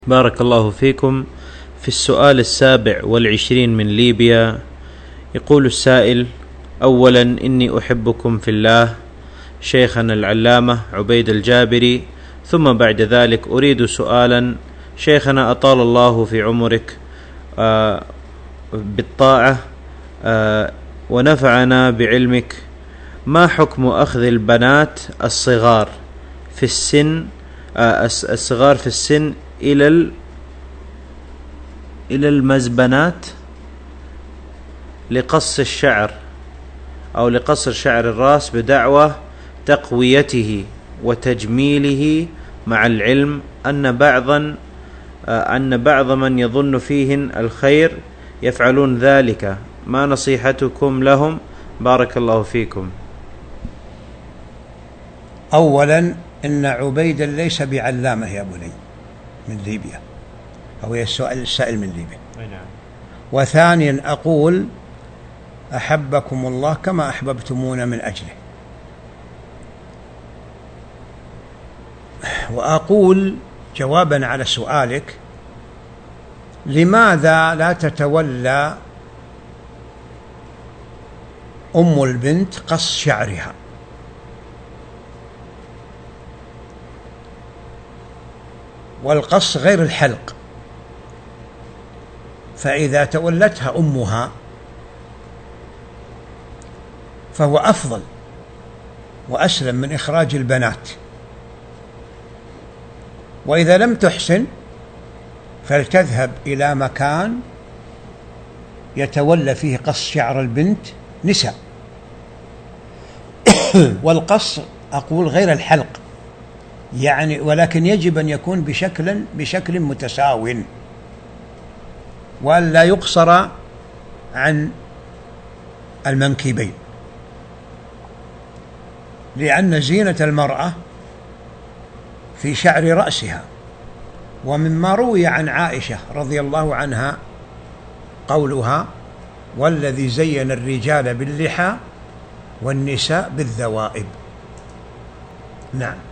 بارك الله فيكم. في السؤال 27 من ليبيا يقول السائل: أولا إني أحبكم في الله شيخنا العلامة عبيد الجابري، ثم بعد ذلك أريد سؤالا شيخنا أطال الله في عمرك بالطاعة ونفعنا بعلمك، ما حكم أخذ البنات الصغار في السن إلى المزبنات لقص الشعر أو لقصر شعر الرأس بدعوى تقويته وتجميله، مع العلم أن بعض من يظن فيهن الخير يفعلون ذلك، ما نصيحتكم لهم؟ بارك الله فيكم. أولا إن عبيدا ليس بعلامة يا بني من ليبيا، أو السائل من ليبيا. نعم. وثانيا أقول أحبكم الله كما أحببتمونا من أجله. وأقول جوابا على سؤالك: لماذا لا تتولى أم البنت قص شعرها؟ والقص غير الحلق، فإذا تولتها أمها فهو أفضل وأسلم من إخراج البنات. وإذا لم تحسن فلتذهب إلى مكان يتولى فيه قص شعر البنت نساء. والقص أقول غير الحلق يعني، ولكن يجب أن يكون بشكل متساو، وأن لا يقصر عن المنكبين، لأن زينة المرأة في شعر رأسها. ومما روي عن عائشة رضي الله عنها قولها: والذي زين الرجال باللحى والنساء بالذوائب. نعم.